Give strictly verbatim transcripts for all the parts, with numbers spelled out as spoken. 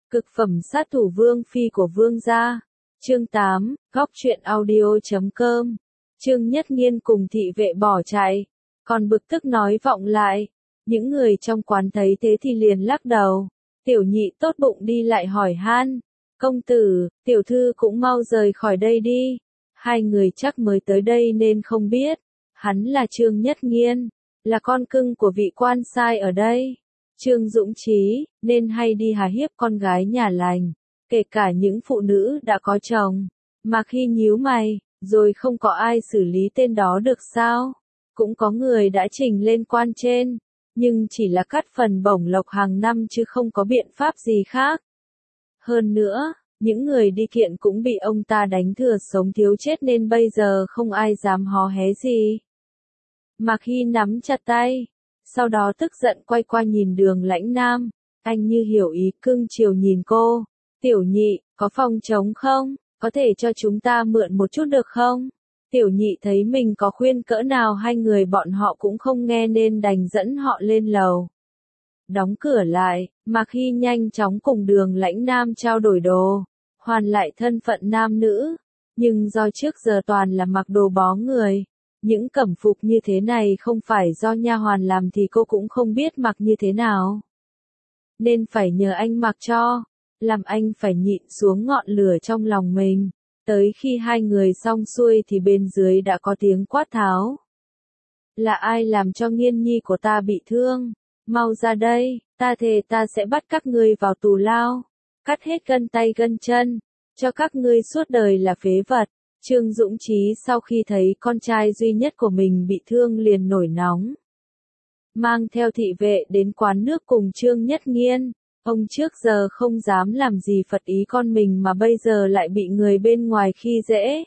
Cực phẩm sát thủ Vương Phi của Vương gia. Chương tám, góc truyện audio.com. Trương Nhất Nghiên cùng thị vệ bỏ chạy, còn bực tức nói vọng lại. Những người trong quán thấy thế thì liền lắc đầu. Tiểu nhị tốt bụng đi lại hỏi han. Công tử, tiểu thư cũng mau rời khỏi đây đi. Hai người chắc mới tới đây nên không biết. Hắn là Trương Nhất Nghiên, là con cưng của vị quan sai ở đây. Trương Dũng Chí, nên hay đi hà hiếp con gái nhà lành, kể cả những phụ nữ đã có chồng. Mà khi nhíu mày, rồi không có ai xử lý tên đó được sao? Cũng có người đã trình lên quan trên, nhưng chỉ là cắt phần bổng lộc hàng năm chứ không có biện pháp gì khác. Hơn nữa, những người đi kiện cũng bị ông ta đánh thừa sống thiếu chết nên bây giờ không ai dám hò hé gì. Mà khi nắm chặt tay, sau đó tức giận quay qua nhìn Đường Lãnh Nam, anh như hiểu ý cưng chiều nhìn cô. Tiểu nhị, có phòng trống không? Có thể cho chúng ta mượn một chút được không? Tiểu nhị thấy mình có khuyên cỡ nào hai người bọn họ cũng không nghe nên đành dẫn họ lên lầu. Đóng cửa lại, mà khi nhanh chóng cùng Đường Lãnh Nam trao đổi đồ, hoàn lại thân phận nam nữ. Nhưng do trước giờ toàn là mặc đồ bó người, những cẩm phục như thế này không phải do nha hoàn làm thì cô cũng không biết mặc như thế nào. Nên phải nhờ anh mặc cho, làm anh phải nhịn xuống ngọn lửa trong lòng mình. Tới khi hai người xong xuôi thì bên dưới đã có tiếng quát tháo. Là ai làm cho Nghiên nhi của ta bị thương? Mau ra đây, ta thề ta sẽ bắt các ngươi vào tù lao, cắt hết gân tay gân chân, cho các ngươi suốt đời là phế vật. Trương Dũng Chí sau khi thấy con trai duy nhất của mình bị thương liền nổi nóng. Mang theo thị vệ đến quán nước cùng Trương Nhất Nghiên, ông trước giờ không dám làm gì phật ý con mình mà bây giờ lại bị người bên ngoài khi dễ.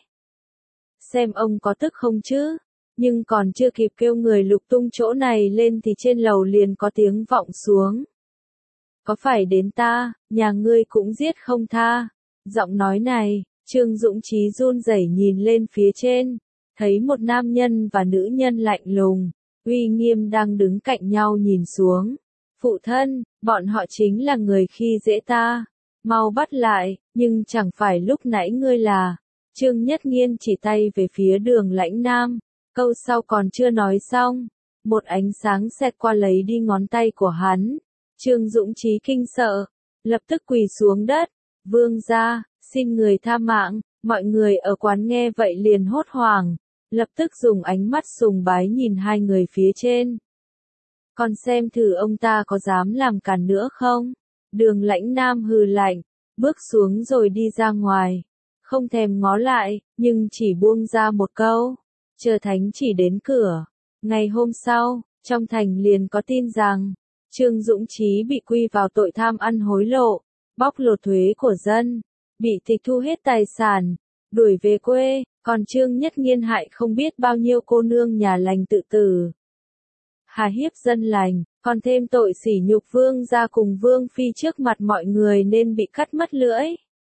Xem ông có tức không chứ? Nhưng còn chưa kịp kêu người lục tung chỗ này lên thì trên lầu liền có tiếng vọng xuống. Có phải đến ta, nhà ngươi cũng giết không tha? Giọng nói này, Trương Dũng Chí run rẩy nhìn lên phía trên, thấy một nam nhân và nữ nhân lạnh lùng, uy nghiêm đang đứng cạnh nhau nhìn xuống. Phụ thân, bọn họ chính là người khi dễ ta, mau bắt lại, nhưng chẳng phải lúc nãy ngươi là. Trương Nhất Nghiên chỉ tay về phía Đường Lãnh Nam, câu sau còn chưa nói xong, một ánh sáng xẹt qua lấy đi ngón tay của hắn. Trương Dũng Chí kinh sợ, lập tức quỳ xuống đất. Vương gia, xin người tha mạng. Mọi người ở quán nghe vậy liền hốt hoảng, lập tức dùng ánh mắt sùng bái nhìn hai người phía trên. Còn xem thử ông ta có dám làm càn nữa không? Đường Lãnh Nam hừ lạnh, bước xuống rồi đi ra ngoài, không thèm ngó lại, nhưng chỉ buông ra một câu, chờ thánh chỉ đến cửa. Ngày hôm sau, trong thành liền có tin rằng, Trương Dũng Chí bị quy vào tội tham ăn hối lộ, bóc lột thuế của dân, bị tịch thu hết tài sản, đuổi về quê, còn Trương Nhất Nghiên hại không biết bao nhiêu cô nương nhà lành tự tử. Hà hiếp dân lành, còn thêm tội sỉ nhục vương gia cùng Vương Phi trước mặt mọi người nên bị cắt mất lưỡi.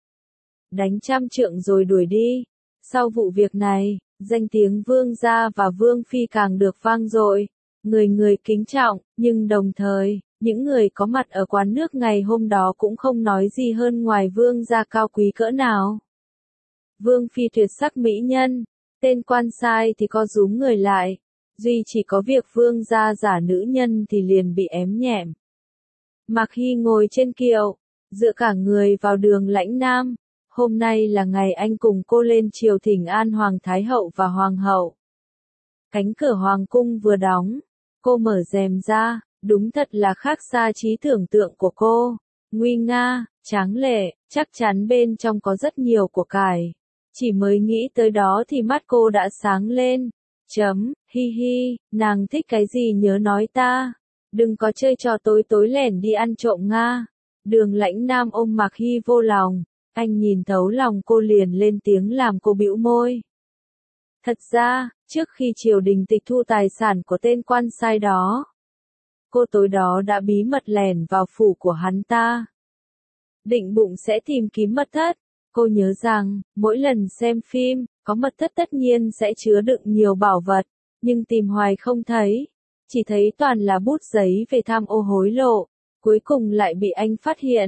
Đánh trăm trượng rồi đuổi đi. Sau vụ việc này, danh tiếng vương gia và Vương Phi càng được vang dội, người người kính trọng, nhưng đồng thời, những người có mặt ở quán nước ngày hôm đó cũng không nói gì hơn ngoài vương gia cao quý cỡ nào. Vương Phi tuyệt sắc mỹ nhân, tên quan sai thì co rúm người lại, duy chỉ có việc vương gia giả nữ nhân thì liền bị ém nhẹm. Mà khi ngồi trên kiệu, dựa cả người vào Đường Lãnh Nam, hôm nay là ngày anh cùng cô lên triều thỉnh an Hoàng Thái Hậu và Hoàng Hậu. Cánh cửa Hoàng cung vừa đóng, cô mở rèm ra, đúng thật là khác xa trí tưởng tượng của cô, nguy nga, tráng lệ, chắc chắn bên trong có rất nhiều của cải. Chỉ mới nghĩ tới đó thì mắt cô đã sáng lên. Chấm, hi hi, nàng thích cái gì nhớ nói ta. Đừng có chơi trò tối tối lẻn đi ăn trộm nga. Đường Lãnh Nam ôm Mạc Hy vô lòng, anh nhìn thấu lòng cô liền lên tiếng làm cô bĩu môi. Thật ra, trước khi triều đình tịch thu tài sản của tên quan sai đó, cô tối đó đã bí mật lẻn vào phủ của hắn ta. Định bụng sẽ tìm kiếm mật thất. Cô nhớ rằng, mỗi lần xem phim, có mật thất tất nhiên sẽ chứa đựng nhiều bảo vật, nhưng tìm hoài không thấy. Chỉ thấy toàn là bút giấy về tham ô hối lộ, cuối cùng lại bị anh phát hiện.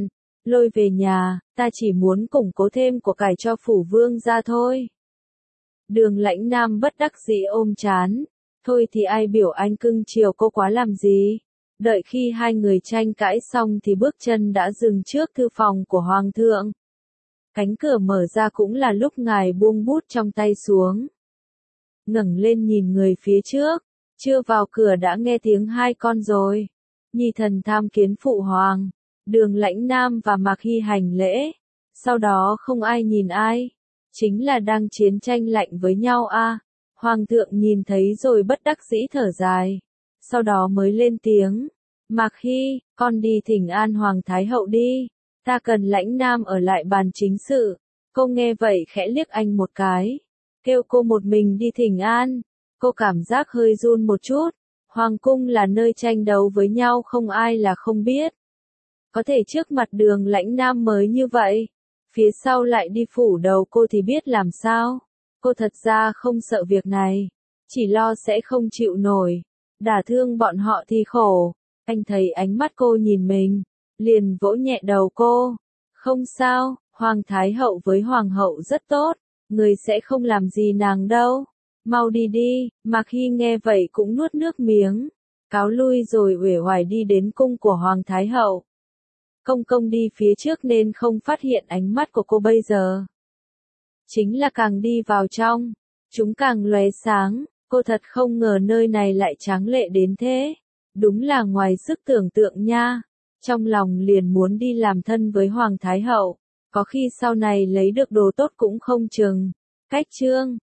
lôi về nhà, ta chỉ muốn củng cố thêm của cải cho phủ vương gia thôi. Đường Lãnh Nam bất đắc dĩ ôm chán, thôi thì ai biểu anh cưng chiều cô quá làm gì. Đợi khi hai người tranh cãi xong thì bước chân đã dừng trước thư phòng của Hoàng thượng. Cánh cửa mở ra cũng là lúc ngài buông bút trong tay xuống. Ngẩng lên nhìn người phía trước, chưa vào cửa đã nghe tiếng hai con rồi. Nhi thần tham kiến phụ hoàng, Đường Lãnh Nam và Mạc Hy hành lễ, sau đó không ai nhìn ai, chính là đang chiến tranh lạnh với nhau a. À. Hoàng thượng nhìn thấy rồi bất đắc dĩ thở dài, sau đó mới lên tiếng, Mạc Hy, con đi thỉnh an Hoàng Thái Hậu đi, ta cần Lãnh Nam ở lại bàn chính sự. Cô nghe vậy khẽ liếc anh một cái, kêu cô một mình đi thỉnh an. Cô cảm giác hơi run một chút, Hoàng cung là nơi tranh đấu với nhau không ai là không biết. Có thể trước mặt Đường Lãnh Nam mới như vậy, phía sau lại đi phủ đầu cô thì biết làm sao. Cô thật ra không sợ việc này, chỉ lo sẽ không chịu nổi, đả thương bọn họ thì khổ. Anh thấy ánh mắt cô nhìn mình, liền vỗ nhẹ đầu cô. Không sao, Hoàng Thái Hậu với Hoàng hậu rất tốt, người sẽ không làm gì nàng đâu. Mau đi đi. Mạc Hy nghe vậy cũng nuốt nước miếng, cáo lui rồi uể oải đi đến cung của Hoàng Thái Hậu. Công công đi phía trước nên không phát hiện ánh mắt của cô bây giờ. Chính là càng đi vào trong, chúng càng lóe sáng, cô thật không ngờ nơi này lại tráng lệ đến thế. Đúng là ngoài sức tưởng tượng nha. Trong lòng liền muốn đi làm thân với Hoàng Thái Hậu, có khi sau này lấy được đồ tốt cũng không chừng. Cách chương